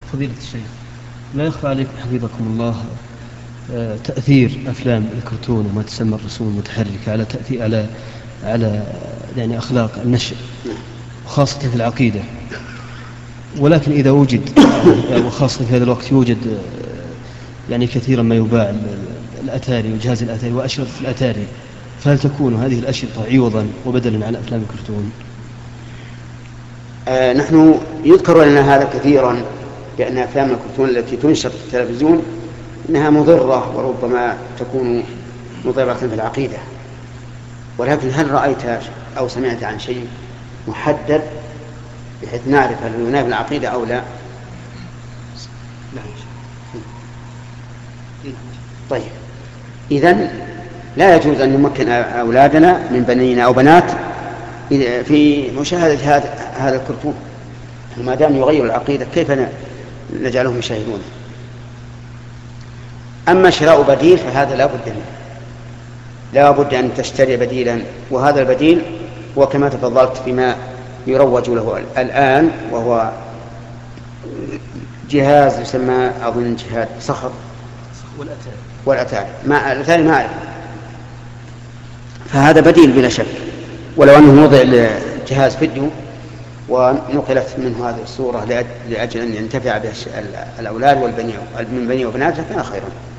فضيلة الشيخ، لا يخفى عليكم حفظكم الله تأثير أفلام الكرتون وما تسمى الرسوم المتحركة على تأثير على يعني أخلاق النشء وخاصة في العقيدة. ولكن إذا وجد وخاصة في هذا الوقت يوجد يعني كثيرا ما يباع الأتاري وجهاز الأتاري وأشرطة الأتاري، فهل تكون هذه الأشرطة عوضا وبدلا عن أفلام الكرتون؟ نحن يذكر لنا هذا كثيرا، بأن أفلام الكرتون التي تنشر في التلفزيون إنها مضرة وربما تكون مضرة في العقيدة. ولكن هل رأيت أو سمعت عن شيء محدد بحيث نعرف هل ينافي العقيدة أو لا؟ طيب، إذن لا يجوز أن نمكن أولادنا من بنينا أو بنات في مشاهدة هذا الكرتون، ما دام يغير العقيدة كيف نجعلهم يشاهدون؟ أما شراء بديل فهذا لا بد منه، لا بد أن تشتري بديلا، وهذا البديل هو كما تفضلت فيما يروج له الآن، وهو جهاز يسمى أظن جهاز صخر والأتاري. الأتاري ما أعرف، فهذا بديل بلا شك، ولو أنه وضع لجهاز فيديو ونقلت منه هذه الصورة لأجل أن ينتفع بها الأولاد من بني وبنات كان خيرا.